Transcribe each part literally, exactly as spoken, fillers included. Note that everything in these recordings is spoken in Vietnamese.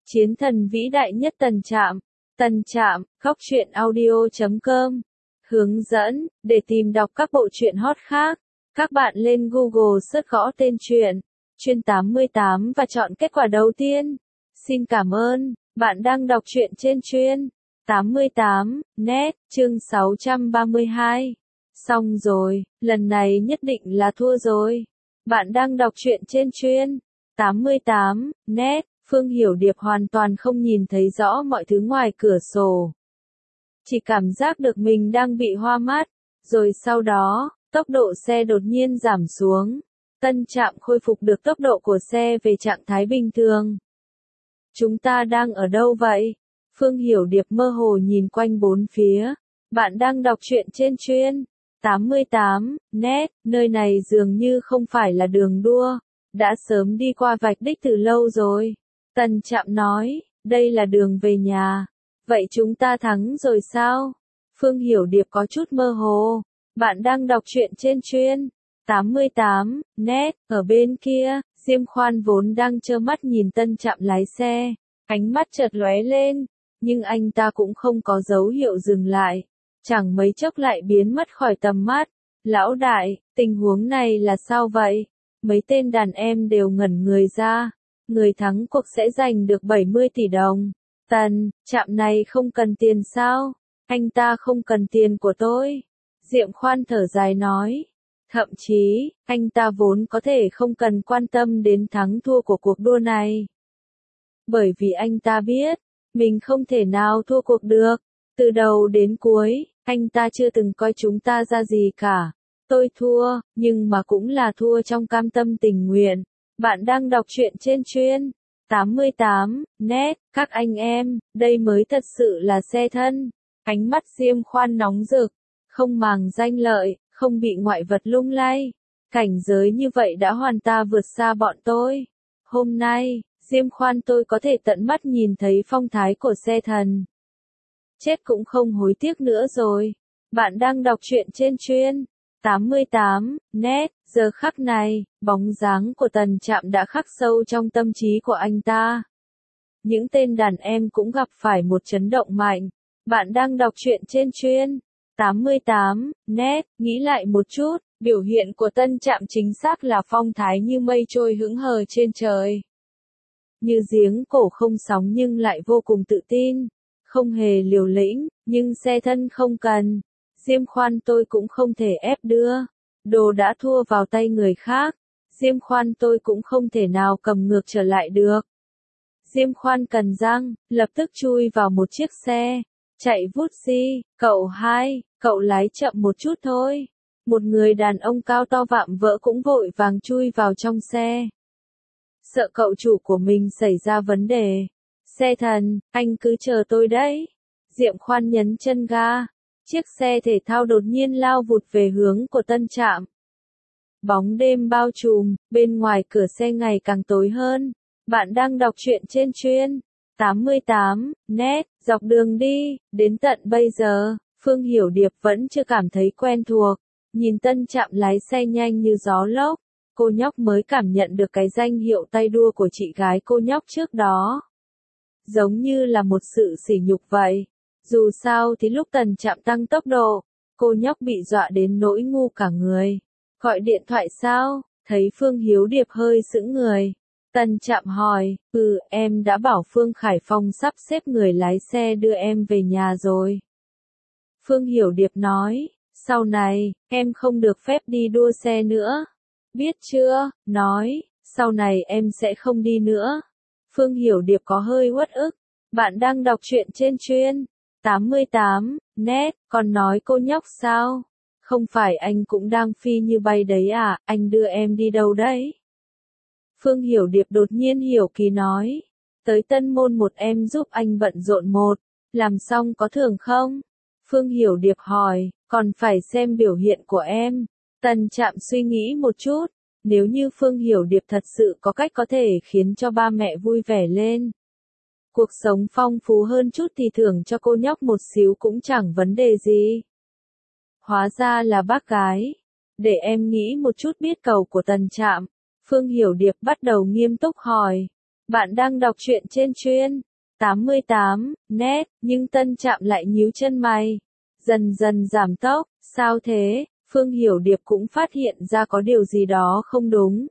Chiến thần vĩ đại nhất Tần Trạm. Tần Trạm, góc truyện audio chấm com. Hướng dẫn, để tìm đọc các bộ truyện hot khác, các bạn lên Google search gõ tên truyện, chuyên tám mươi tám và chọn kết quả đầu tiên. Xin cảm ơn, bạn đang đọc truyện trên chuyên tám mươi tám net, chương sáu trăm ba mươi hai. Xong rồi, lần này nhất định là thua rồi. Bạn đang đọc truyện trên chuyên tám mươi tám net. Phương Hiểu Điệp hoàn toàn không nhìn thấy rõ mọi thứ ngoài cửa sổ. Chỉ cảm giác được mình đang bị hoa mắt, rồi sau đó, tốc độ xe đột nhiên giảm xuống. Tân Trạm khôi phục được tốc độ của xe về trạng thái bình thường. Chúng ta đang ở đâu vậy? Phương Hiểu Điệp mơ hồ nhìn quanh bốn phía. Bạn đang đọc truyện trên chuyên tám mươi tám net, nơi này dường như không phải là đường đua, đã sớm đi qua vạch đích từ lâu rồi. Tần Trạm nói, đây là đường về nhà. Vậy chúng ta thắng rồi sao? Phương Hiểu Điệp có chút mơ hồ. Bạn đang đọc truyện trên chuyên tám mươi tám net, ở bên kia, Diêm Khoan vốn đang trơ mắt nhìn Tân Trạm lái xe, ánh mắt chợt lóe lên, nhưng anh ta cũng không có dấu hiệu dừng lại, chẳng mấy chốc lại biến mất khỏi tầm mắt. Lão đại, tình huống này là sao vậy? Mấy tên đàn em đều ngẩn người ra. Người thắng cuộc sẽ giành được bảy mươi tỷ đồng. Tần Trạm này không cần tiền sao? Anh ta không cần tiền của tôi. Diệm Khoan thở dài nói. Thậm chí, anh ta vốn có thể không cần quan tâm đến thắng thua của cuộc đua này. Bởi vì anh ta biết, mình không thể nào thua cuộc được. Từ đầu đến cuối, anh ta chưa từng coi chúng ta ra gì cả. Tôi thua, nhưng mà cũng là thua trong cam tâm tình nguyện. Bạn đang đọc truyện trên chuyên tám mươi tám net, các anh em, đây mới thật sự là xe thân. Ánh mắt Diêm Khoan nóng rực, không màng danh lợi, không bị ngoại vật lung lay. Cảnh giới như vậy đã hoàn ta vượt xa bọn tôi. Hôm nay, Diêm Khoan tôi có thể tận mắt nhìn thấy phong thái của xe thần. Chết cũng không hối tiếc nữa rồi. Bạn đang đọc truyện trên chuyên tám mươi tám net, giờ khắc này, bóng dáng của Tần Trạm đã khắc sâu trong tâm trí của anh ta. Những tên đàn em cũng gặp phải một chấn động mạnh. Bạn đang đọc truyện trên chuyên tám mươi tám net, nghĩ lại một chút, biểu hiện của Tân Trạm chính xác là phong thái như mây trôi hững hờ trên trời. Như giếng cổ không sóng nhưng lại vô cùng tự tin, không hề liều lĩnh, nhưng xe thân không cần. Diêm Khoan tôi cũng không thể ép đưa. Đồ đã thua vào tay người khác. Diêm Khoan tôi cũng không thể nào cầm ngược trở lại được. Diêm Khoan cần răng, lập tức chui vào một chiếc xe. Chạy vút đi, cậu hai, cậu lái chậm một chút thôi. Một người đàn ông cao to vạm vỡ cũng vội vàng chui vào trong xe. Sợ cậu chủ của mình xảy ra vấn đề. Xe thần, anh cứ chờ tôi đấy. Diệm Khoan nhấn chân ga. Chiếc xe thể thao đột nhiên lao vụt về hướng của Tân Trạm. Bóng đêm bao trùm, bên ngoài cửa xe ngày càng tối hơn. Bạn đang đọc truyện trên chuyên tám mươi tám net, dọc đường đi, đến tận bây giờ, Phương Hiểu Điệp vẫn chưa cảm thấy quen thuộc. Nhìn Tân Trạm lái xe nhanh như gió lốc, cô nhóc mới cảm nhận được cái danh hiệu tay đua của chị gái cô nhóc trước đó. Giống như là một sự sỉ nhục vậy. Dù sao thì lúc Tần Trạm tăng tốc độ, cô nhóc bị dọa đến nỗi ngu cả người. Gọi điện thoại sao? Thấy Phương Hiếu Điệp hơi sững người. Tần Trạm hỏi, ừ, em đã bảo Phương Khải Phong sắp xếp người lái xe đưa em về nhà rồi. Phương Hiểu Điệp nói, sau này, em không được phép đi đua xe nữa. Biết chưa? Nói, sau này em sẽ không đi nữa. Phương Hiểu Điệp có hơi uất ức. Bạn đang đọc truyện trên chuyên tám mươi tám net, còn nói cô nhóc sao? Không phải anh cũng đang phi như bay đấy à, anh đưa em đi đâu đấy? Phương Hiểu Điệp đột nhiên hiểu kỳ nói. Tới Tân Môn một em giúp anh bận rộn một, làm xong có thưởng không? Phương Hiểu Điệp hỏi, còn phải xem biểu hiện của em. Tần Trạm suy nghĩ một chút, nếu như Phương Hiểu Điệp thật sự có cách có thể khiến cho ba mẹ vui vẻ lên. Cuộc sống phong phú hơn chút thì thưởng cho cô nhóc một xíu cũng chẳng vấn đề gì. Hóa ra là bác gái. Để em nghĩ một chút biết cầu của Tần Trạm. Phương Hiểu Điệp bắt đầu nghiêm túc hỏi. Bạn đang đọc truyện trên chuyên tám mươi tám net, nhưng Tân Trạm lại nhíu chân mày. Dần dần giảm tốc, sao thế? Phương Hiểu Điệp cũng phát hiện ra có điều gì đó không đúng.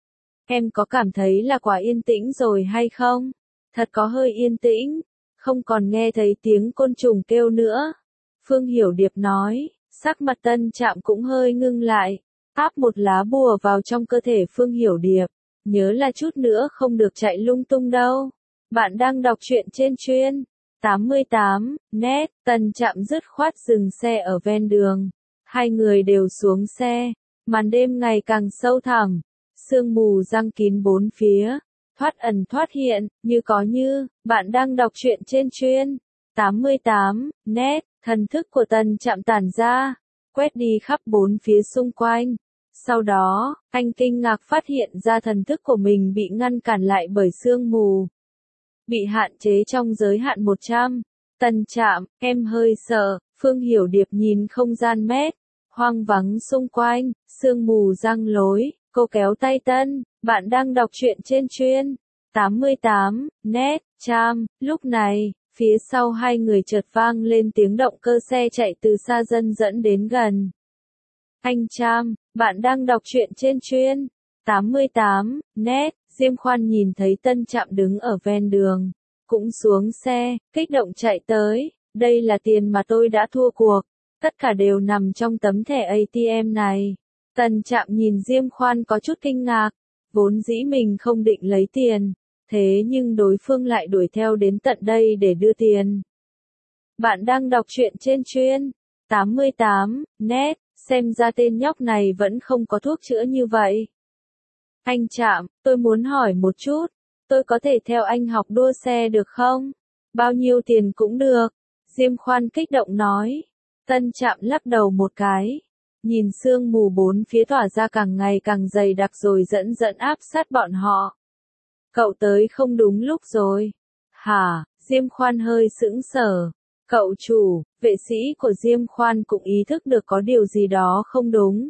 Em có cảm thấy là quá yên tĩnh rồi hay không? Thật có hơi yên tĩnh, không còn nghe thấy tiếng côn trùng kêu nữa. Phương Hiểu Điệp nói, sắc mặt Tân Trạm cũng hơi ngưng lại, áp một lá bùa vào trong cơ thể Phương Hiểu Điệp. Nhớ là chút nữa không được chạy lung tung đâu. Bạn đang đọc truyện trên chuyên tám mươi tám net, Tân Trạm dứt khoát dừng xe ở ven đường. Hai người đều xuống xe, màn đêm ngày càng sâu thẳm, sương mù giăng kín bốn phía, thoát ẩn thoát hiện, như có như, bạn đang đọc truyện trên chuyên tám mươi tám net, thần thức của Tân Trạm tản ra, quét đi khắp bốn phía xung quanh. Sau đó, anh kinh ngạc phát hiện ra thần thức của mình bị ngăn cản lại bởi sương mù. Bị hạn chế trong giới hạn một trăm. Tân Trạm, em hơi sợ. Phương Hiểu Điệp nhìn không gian mét, hoang vắng xung quanh, sương mù giăng lối, cô kéo tay Tân, bạn đang đọc truyện trên chuyên tám mươi tám net, Trạm. Lúc này, phía sau hai người chợt vang lên tiếng động cơ xe chạy từ xa dần dẫn đến gần. Anh Trạm, bạn đang đọc truyện trên chuyên tám mươi tám net, Diêm Khoan nhìn thấy Tân Trạm đứng ở ven đường, cũng xuống xe, kích động chạy tới, đây là tiền mà tôi đã thua cuộc, tất cả đều nằm trong tấm thẻ a tê em này. Tân Trạm nhìn Diêm Khoan có chút kinh ngạc, vốn dĩ mình không định lấy tiền, thế nhưng đối phương lại đuổi theo đến tận đây để đưa tiền. Bạn đang đọc truyện trên chuyên tám mươi tám net, xem ra tên nhóc này vẫn không có thuốc chữa như vậy. Anh Trạm, tôi muốn hỏi một chút, tôi có thể theo anh học đua xe được không? Bao nhiêu tiền cũng được. Diêm Khoan kích động nói. Tân Trạm lắc đầu một cái. Nhìn sương mù bốn phía tỏa ra càng ngày càng dày đặc rồi dẫn dẫn áp sát bọn họ. Cậu tới không đúng lúc rồi. Hả? Diêm Khoan hơi sững sờ. Cậu chủ, vệ sĩ của Diêm Khoan cũng ý thức được có điều gì đó không đúng.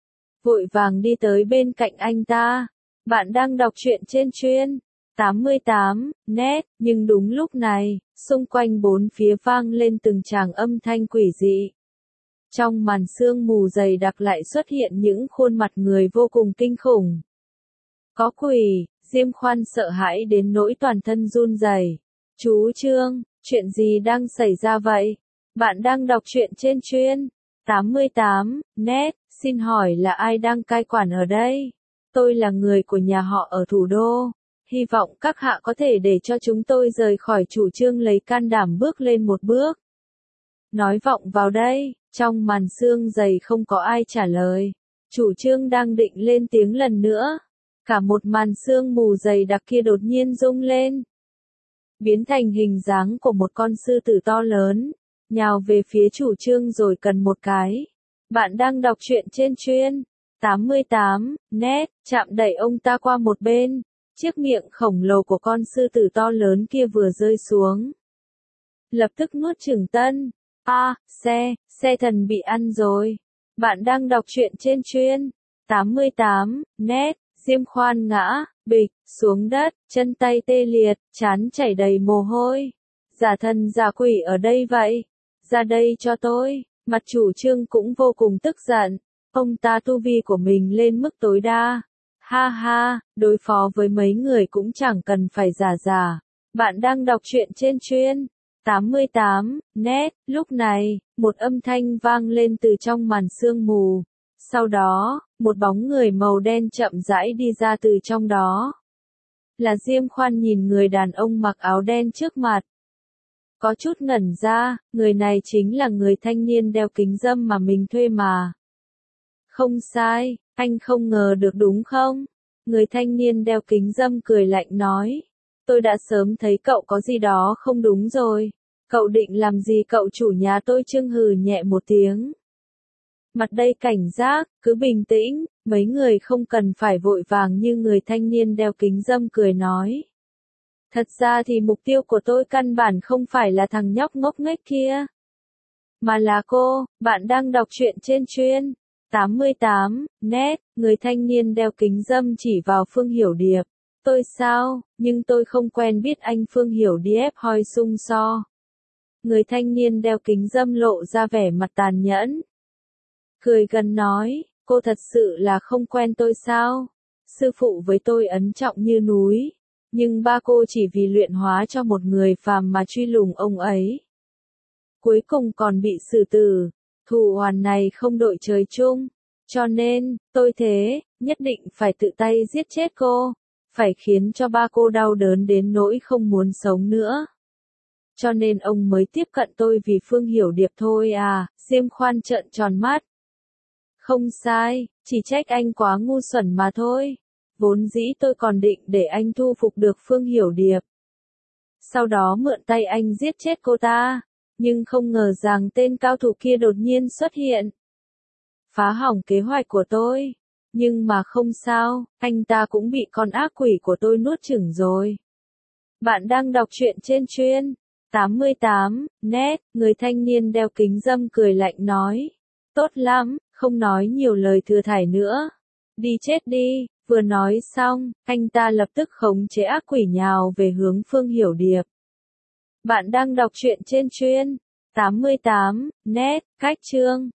Vội vàng đi tới bên cạnh anh ta. Bạn đang đọc truyện trên chuyên tám mươi tám net, nhưng đúng lúc này, xung quanh bốn phía vang lên từng tràng âm thanh quỷ dị. Trong màn sương mù dày đặc lại xuất hiện những khuôn mặt người vô cùng kinh khủng. Có quỷ, Diêm Khoan sợ hãi đến nỗi toàn thân run rẩy. Chú Trương, chuyện gì đang xảy ra vậy? Bạn đang đọc truyện trên chuyên tám mươi tám net, xin hỏi là ai đang cai quản ở đây? Tôi là người của nhà họ ở thủ đô. Hy vọng các hạ có thể để cho chúng tôi rời khỏi chủ trương lấy can đảm bước lên một bước. Nói vọng vào đây, trong màn sương dày không có ai trả lời. Chủ trương đang định lên tiếng lần nữa. Cả một màn sương mù dày đặc kia đột nhiên rung lên. Biến thành hình dáng của một con sư tử to lớn, nhào về phía chủ trương rồi cần một cái. Bạn đang đọc truyện trên chuyên tám mươi tám net, Trạm đẩy ông ta qua một bên. Chiếc miệng khổng lồ của con sư tử to lớn kia vừa rơi xuống. Lập tức nuốt chửng Tân. A, à, xe, xe thần bị ăn rồi. Bạn đang đọc truyện trên chuyên tám mươi tám net, Diêm Khoan ngã, bịch, xuống đất, chân tay tê liệt, trán chảy đầy mồ hôi. Giả thần giả quỷ ở đây vậy. Ra đây cho tôi. Mặt chủ trương cũng vô cùng tức giận. Ông ta tu vi của mình lên mức tối đa. Ha ha, đối phó với mấy người cũng chẳng cần phải giả giả. Bạn đang đọc truyện trên chuyên tám mươi tám net, lúc này, một âm thanh vang lên từ trong màn sương mù. Sau đó, một bóng người màu đen chậm rãi đi ra từ trong đó. Là Diêm Khoan nhìn người đàn ông mặc áo đen trước mặt. Có chút ngẩn ra, người này chính là người thanh niên đeo kính râm mà mình thuê mà. Không sai, anh không ngờ được đúng không? Người thanh niên đeo kính râm cười lạnh nói. Tôi đã sớm thấy cậu có gì đó không đúng rồi. Cậu định làm gì cậu chủ nhà tôi? Trương hừ nhẹ một tiếng. Mặt đây cảnh giác, cứ bình tĩnh, mấy người không cần phải vội vàng như người thanh niên đeo kính râm cười nói. Thật ra thì mục tiêu của tôi căn bản không phải là thằng nhóc ngốc nghếch kia. Mà là cô, bạn đang đọc truyện trên chuyên tám mươi tám net, người thanh niên đeo kính râm chỉ vào Phương Hiểu Điệp. Tôi sao, nhưng tôi không quen biết anh Phương Hiểu Điếp Hoi Sung So. Người thanh niên đeo kính râm lộ ra vẻ mặt tàn nhẫn. Cười gần nói, cô thật sự là không quen tôi sao? Sư phụ với tôi ấn trọng như núi, nhưng ba cô chỉ vì luyện hóa cho một người phàm mà truy lùng ông ấy. Cuối cùng còn bị xử tử, thù oán này không đội trời chung. Cho nên, tôi thế, nhất định phải tự tay giết chết cô, phải khiến cho ba cô đau đớn đến nỗi không muốn sống nữa. Cho nên ông mới tiếp cận tôi vì Phương Hiểu Điệp thôi à, Diêm Khoan trợn tròn mắt. Không sai, chỉ trách anh quá ngu xuẩn mà thôi. Vốn dĩ tôi còn định để anh thu phục được Phương Hiểu Điệp. Sau đó mượn tay anh giết chết cô ta, nhưng không ngờ rằng tên cao thủ kia đột nhiên xuất hiện. Phá hỏng kế hoạch của tôi. Nhưng mà không sao, anh ta cũng bị con ác quỷ của tôi nuốt chửng rồi. Bạn đang đọc truyện trên chuyên tám mươi tám net, người thanh niên đeo kính râm cười lạnh nói. Tốt lắm, không nói nhiều lời thừa thải nữa. Đi chết đi, vừa nói xong, anh ta lập tức khống chế ác quỷ nhào về hướng Phương Hiểu Điệp. Bạn đang đọc truyện trên chuyên tám mươi tám net, cách chương